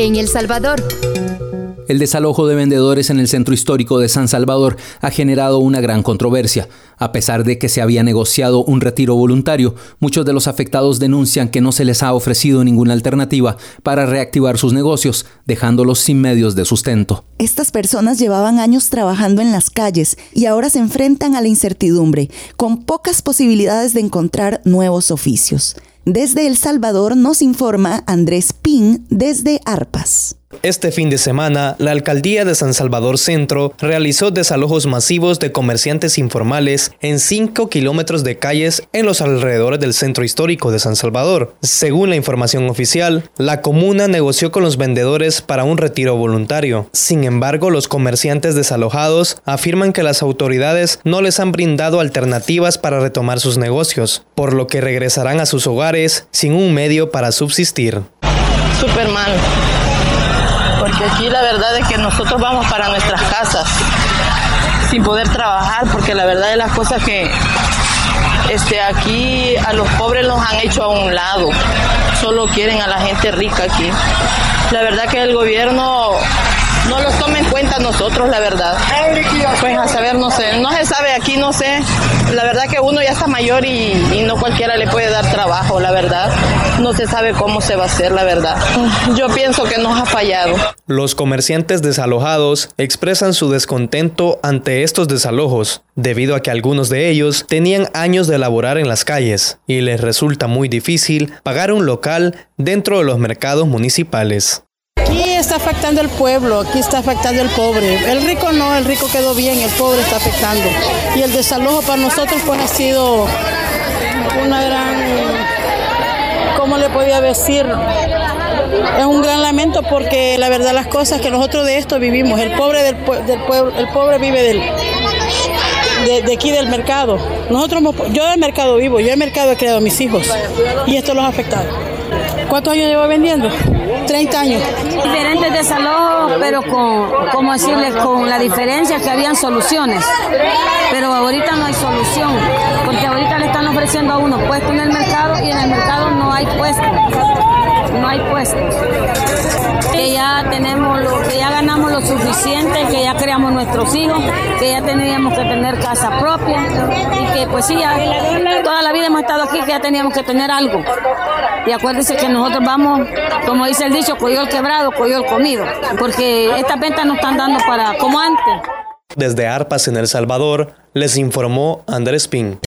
en El Salvador. El desalojo de vendedores en el centro histórico de San Salvador ha generado una gran controversia. A pesar de que se había negociado un retiro voluntario, muchos de los afectados denuncian que no se les ha ofrecido ninguna alternativa para reactivar sus negocios, dejándolos sin medios de sustento. Estas personas llevaban años trabajando en las calles y ahora se enfrentan a la incertidumbre, con pocas posibilidades de encontrar nuevos oficios. Desde El Salvador nos informa Andrés Pin desde Arpas. Este fin de semana, la alcaldía de San Salvador Centro realizó desalojos masivos de comerciantes informales en 5 kilómetros de calles en los alrededores del centro histórico de San Salvador. Según la información oficial, la comuna negoció con los vendedores para un retiro voluntario. Sin embargo, los comerciantes desalojados afirman que las autoridades no les han brindado alternativas para retomar sus negocios, por lo que regresarán a sus hogares sin un medio para subsistir. Súper mal. Porque aquí la verdad es que nosotros vamos para nuestras casas sin poder trabajar, porque la verdad de las cosas que aquí a los pobres los han hecho a un lado, solo quieren a la gente rica aquí. La verdad que el gobierno no los toma en cuenta a nosotros, la verdad. Pues a saber, no sé, no se sabe aquí, no sé. La verdad que uno ya está mayor y no cualquiera le puede dar trabajo, la verdad. No se sabe cómo se va a hacer, la verdad. Yo pienso que nos ha fallado. Los comerciantes desalojados expresan su descontento ante estos desalojos, debido a que algunos de ellos tenían años de laborar en las calles y les resulta muy difícil pagar un local dentro de los mercados municipales. Aquí está afectando el pueblo, aquí está afectando el pobre. El rico no, el rico quedó bien, el pobre está afectando. Y el desalojo para nosotros pues ha sido una gran, ¿cómo le podía decir? Es un gran lamento porque la verdad las cosas que nosotros de esto vivimos. El pobre del pueblo, el pobre vive de aquí del mercado. Yo del mercado vivo, yo del mercado he criado a mis hijos y esto los ha afectado. ¿Cuántos años llevo vendiendo? 30 años. Diferentes desalojos, pero con la diferencia que habían soluciones. Pero ahorita no hay solución, porque ahorita le están ofreciendo a uno puestos en el mercado y en el mercado no hay puestos. No hay puestos. Que ya ganamos lo suficiente, que ya creamos nuestros hijos, que ya teníamos que tener casa propia y que pues sí, ya toda la vida hemos estado aquí, que ya teníamos que tener algo. Y acuérdense que nosotros vamos, como dice el dicho, coyol quebrado, coyol comido, porque estas ventas no están dando para como antes. Desde Arpas en El Salvador, les informó Andrés Pin.